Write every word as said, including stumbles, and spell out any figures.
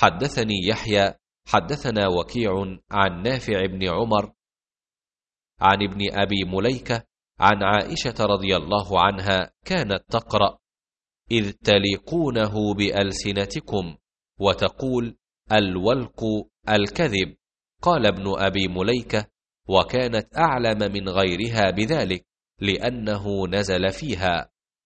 حدثني يحيى حدثنا وكيع عن نافع بن عمر عن ابن أبي مليكة عن عائشة رضي الله عنها كانت تقرأ: إذ تلقونه بألسنتكم، وتقول: الولق الكذب. قال ابن أبي مليكة: وكانت أعلم من غيرها بذلك، لأنه نزل فيها.